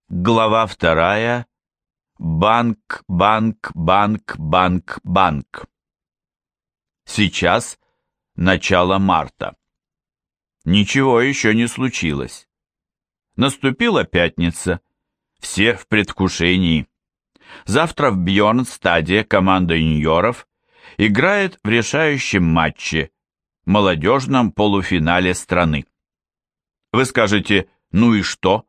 Глава вторая. Банк, банк, банк, банк, банк. Сейчас начало марта. Ничего еще не случилось. Наступила пятница. Все в предвкушении. Завтра в Бьорнстаде команда юниоров играет в решающем матче, молодежном полуфинале страны. Вы скажете, ну и что?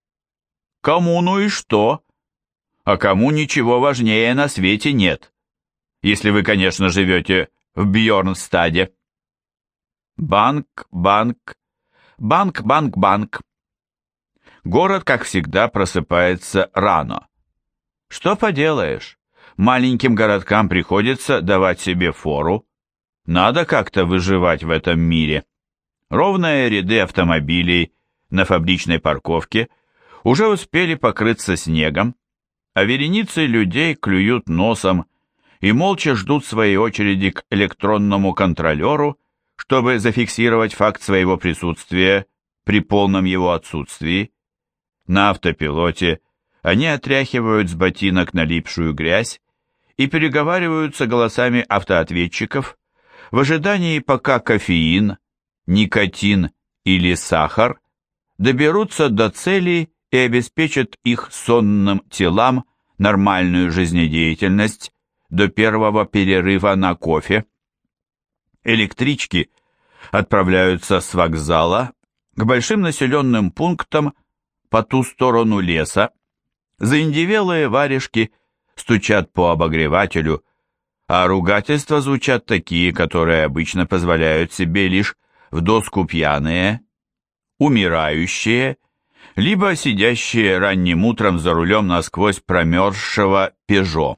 Кому ну и что? А кому ничего важнее на свете нет. Если вы, конечно, живете в Бьорнстаде. Банк, банк, банк, банк, банк. Город, как всегда, просыпается рано. Что поделаешь, маленьким городкам приходится давать себе фору. Надо как-то выживать в этом мире. Ровные ряды автомобилей на фабричной парковке уже успели покрыться снегом, а вереницы людей клюют носом и молча ждут своей очереди к электронному контролеру, чтобы зафиксировать факт своего присутствия при полном его отсутствии. На автопилоте они отряхивают с ботинок налипшую грязь и переговариваются голосами автоответчиков в ожидании, пока кофеин, никотин или сахар доберутся до цели и обеспечат их сонным телам нормальную жизнедеятельность до первого перерыва на кофе. Электрички отправляются с вокзала к большим населенным пунктам по ту сторону леса. Заиндевелые варежки стучат по обогревателю, а ругательства звучат такие, которые обычно позволяют себе лишь в доску пьяные, умирающие, либо сидящие ранним утром за рулем насквозь промерзшего «Пежо».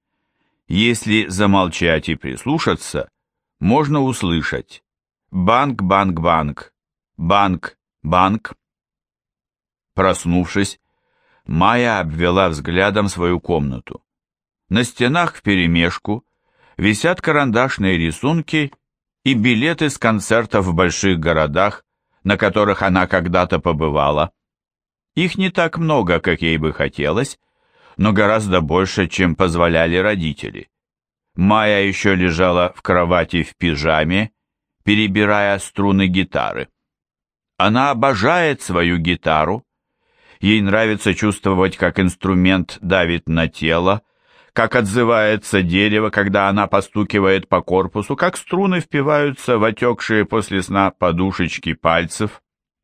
Если замолчать и прислушаться, можно услышать «банк, банк, банк, банк, банк». Проснувшись, Майя обвела взглядом свою комнату. На стенах вперемешку висят карандашные рисунки и билеты с концертов в больших городах, на которых она когда-то побывала. Их не так много, как ей бы хотелось, но гораздо больше, чем позволяли родители. Майя еще лежала в кровати в пижаме, перебирая струны гитары. Она обожает свою гитару. Ей нравится чувствовать, как инструмент давит на тело, как отзывается дерево, когда она постукивает по корпусу, как струны впиваются в отекшие после сна подушечки пальцев.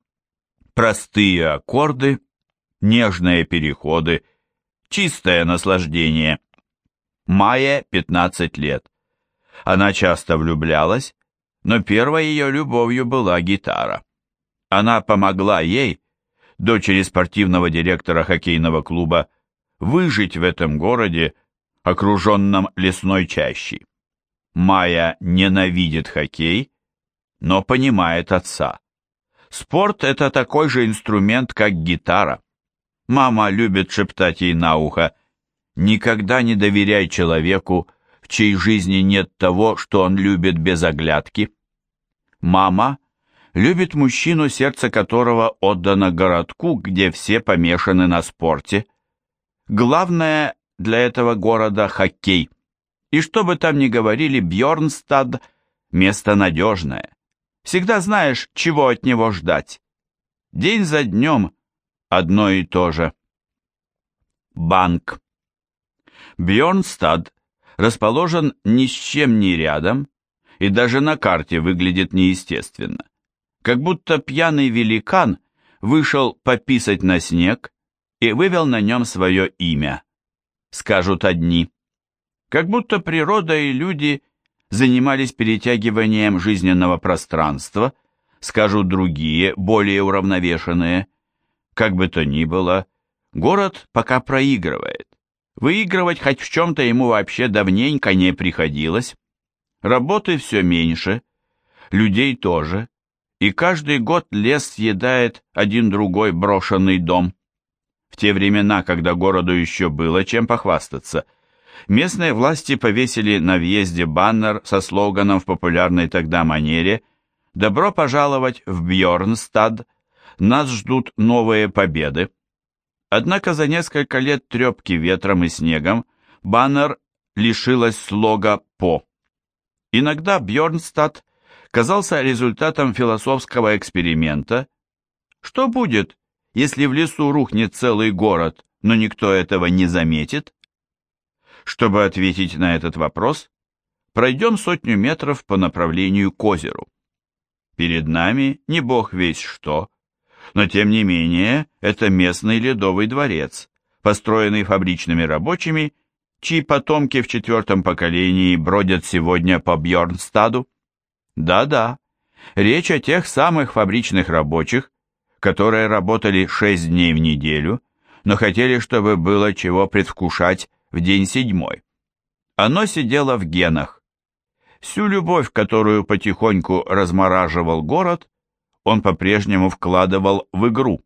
Простые аккорды, нежные переходы, чистое наслаждение. Майе 15 лет. Она часто влюблялась, но первой ее любовью была гитара. Она помогла ей, дочери спортивного директора хоккейного клуба, выжить в этом городе, окруженном лесной чащей. Майя ненавидит хоккей, но понимает отца. Спорт – это такой же инструмент, как гитара. Мама любит шептать ей на ухо: «Никогда не доверяй человеку, в чьей жизни нет того, что он любит без оглядки». Мама любит мужчину, сердце которого отдано городку, где все помешаны на спорте. Главное для этого города – хоккей. И что бы там ни говорили, Бьорнстад – место надежное. Всегда знаешь, чего от него ждать. День за днем одно и то же. Банк. Бьорнстад расположен ни с чем не рядом и даже на карте выглядит неестественно. Как будто пьяный великан вышел пописать на снег и вывел на нем свое имя, скажут одни. Как будто природа и люди занимались перетягиванием жизненного пространства, скажут другие, более уравновешенные. Как бы то ни было, город пока проигрывает. Выигрывать хоть в чем-то ему вообще давненько не приходилось. Работы все меньше, людей тоже, и каждый год лес съедает один другой брошенный дом. В те времена, когда городу еще было чем похвастаться, местные власти повесили на въезде баннер со слоганом в популярной тогда манере «Добро пожаловать в Бьорнстад! Нас ждут новые победы!». Однако за несколько лет трепки ветром и снегом Баннер лишилась слога «по». Иногда Бьорнстад казался результатом философского эксперимента. Что будет, если в лесу рухнет целый город, но никто этого не заметит? Чтобы ответить на этот вопрос, пройдем 100 метров по направлению к озеру. Перед нами не бог весть что, но тем не менее это местный ледовый дворец, построенный фабричными рабочими, чьи потомки в 4-м поколении бродят сегодня по Бьорнстаду. Да-да, речь о тех самых фабричных рабочих, которые работали 6 дней в неделю, но хотели, чтобы было чего предвкушать в день 7-й. Оно сидело в генах. Всю любовь, которую потихоньку размораживал город, он по-прежнему вкладывал в игру.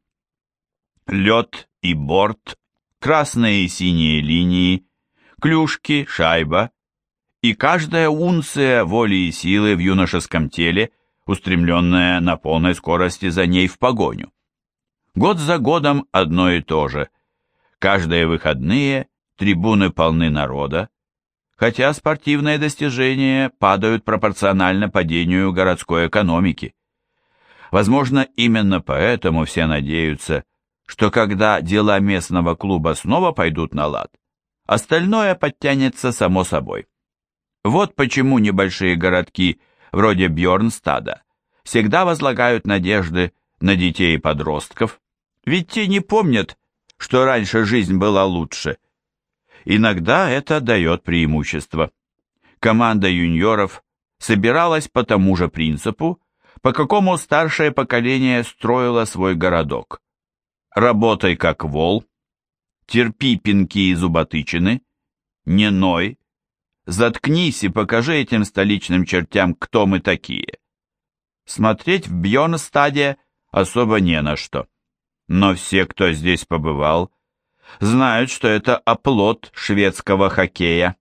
Лед и борт, красные и синие линии, клюшки, шайба, и каждая унция воли и силы в юношеском теле, устремленная на полной скорости за ней в погоню. Год за годом одно и то же. Каждые выходные трибуны полны народа, хотя спортивные достижения падают пропорционально падению городской экономики. Возможно, именно поэтому все надеются, что когда дела местного клуба снова пойдут на лад, остальное подтянется само собой. Вот почему небольшие городки, вроде Бьорнстада, всегда возлагают надежды на детей и подростков, ведь те не помнят, что раньше жизнь была лучше. Иногда это дает преимущество. Команда юниоров собиралась по тому же принципу, по какому старшее поколение строило свой городок. Работай как вол, терпи пинки и зуботычины, не ной, заткнись и покажи этим столичным чертям, кто мы такие. Смотреть в Бьорнстаде особо не на что, но все, кто здесь побывал, знают, что это оплот шведского хоккея.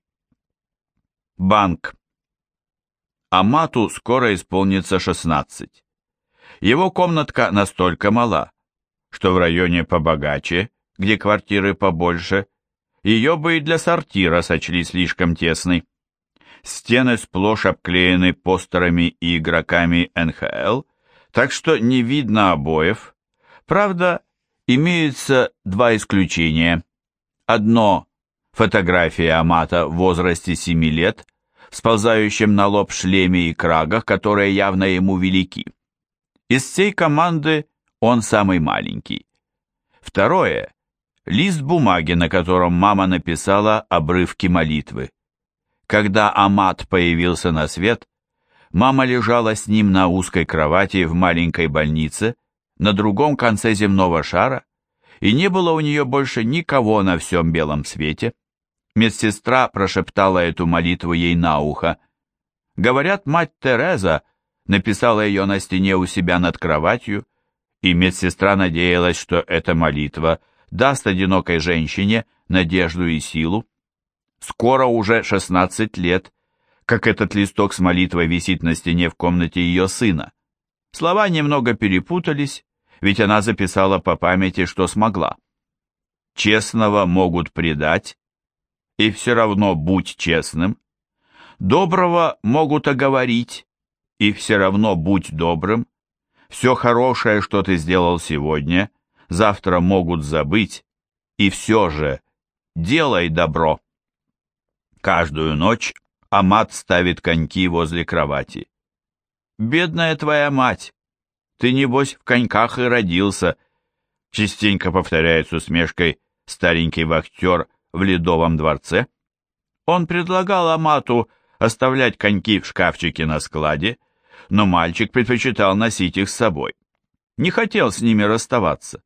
Банк. Амату скоро исполнится 16. Его комнатка настолько мала, что в районе побогаче, где квартиры побольше, ее бы и для сортира сочли слишком тесной. Стены сплошь обклеены постерами и игроками НХЛ, так что не видно обоев. Правда, имеются 2 исключения. Одно – фотография Амата в возрасте 7 лет, в сползающем на лоб шлеме и крагах, которые явно ему велики. Из всей команды он самый маленький. Второе – лист бумаги, на котором мама написала обрывки молитвы. Когда Амат появился на свет, мама лежала с ним на узкой кровати в маленькой больнице на другом конце земного шара, и не было у нее больше никого на всем белом свете. Медсестра прошептала эту молитву ей на ухо. Говорят, мать Тереза написала ее на стене у себя над кроватью, и медсестра надеялась, что эта молитва даст одинокой женщине надежду и силу. Скоро уже 16 лет, как этот листок с молитвой висит на стене в комнате ее сына. Слова немного перепутались, ведь она записала по памяти, что смогла. Честного могут предать, и все равно будь честным. Доброго могут оговорить, и все равно будь добрым. Все хорошее, что ты сделал сегодня, завтра могут забыть, и все же делай добро. Каждую ночь Амат ставит коньки возле кровати. «Бедная твоя мать! Ты, небось, в коньках и родился», частенько повторяет с усмешкой старенький вахтер в Ледовом дворце. Он предлагал Амату оставлять коньки в шкафчике на складе, но мальчик предпочитал носить их с собой. Не хотел с ними расставаться.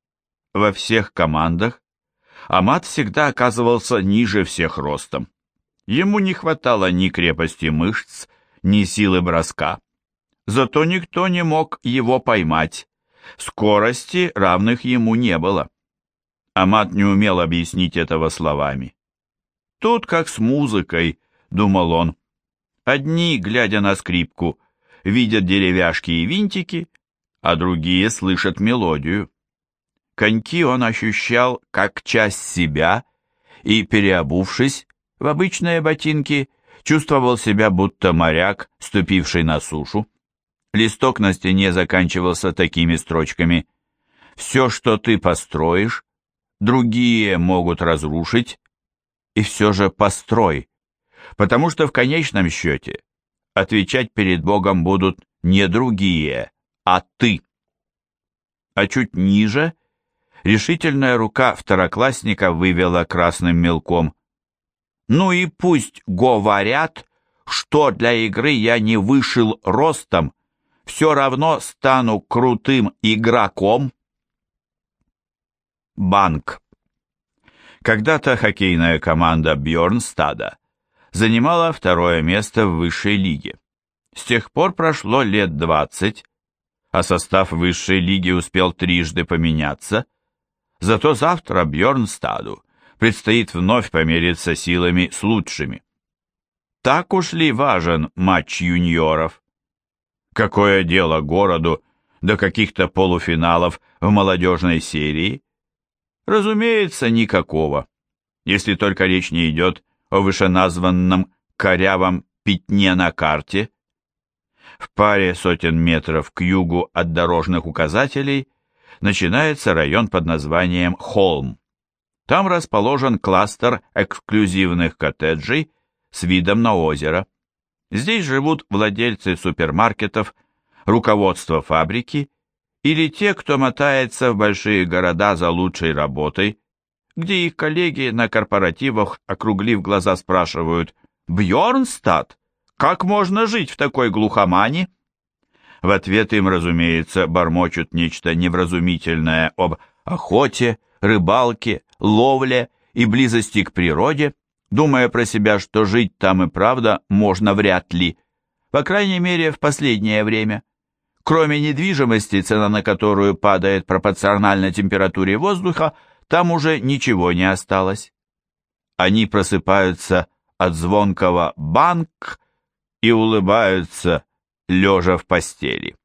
Во всех командах Амат всегда оказывался ниже всех ростом. Ему не хватало ни крепости мышц, ни силы броска. Зато никто не мог его поймать. Скорости равных ему не было. Амат не умел объяснить этого словами. «Тут как с музыкой», — думал он. Одни, глядя на скрипку, видят деревяшки и винтики, а другие слышат мелодию. коньки он ощущал как часть себя и, переобувшись в обычные ботинки, чувствовал себя будто моряк, ступивший на сушу. Листок на стене заканчивался такими строчками: «Все, что ты построишь, другие могут разрушить, и все же построй, потому что в конечном счете отвечать перед Богом будут не другие, а ты». А чуть ниже решительная рука второклассника вывела красным мелком: «Ну и пусть говорят, что для игры я не вышел ростом, все равно стану крутым игроком». Банк. Когда-то хоккейная команда Бьорнстада занимала второе место в высшей лиге. С тех пор прошло лет 20, а состав высшей лиги успел трижды поменяться. Зато завтра Бьорнстаду предстоит вновь помериться силами с лучшими. Так уж ли важен матч юниоров? Какое дело городу до каких-то полуфиналов в молодежной серии? Разумеется, никакого, если только речь не идет о вышеназванном корявом пятне на карте. В паре сотен метров к югу от дорожных указателей начинается район под названием Холм. Там расположен кластер эксклюзивных коттеджей с видом на озеро. Здесь живут владельцы супермаркетов, руководство фабрики или те, кто мотается в большие города за лучшей работой, где их коллеги на корпоративах, округлив глаза, спрашивают: «Бьорнстад? Как можно жить в такой глухомане?» В ответ им, разумеется, бормочут нечто невразумительное об охоте, рыбалке, ловле и близости к природе, думая про себя, что жить там и правда можно вряд ли, по крайней мере, в последнее время. Кроме недвижимости, цена на которую падает пропорционально температуре воздуха, там уже ничего не осталось. Они просыпаются от звонкого «банк» и улыбаются, лежа в постели.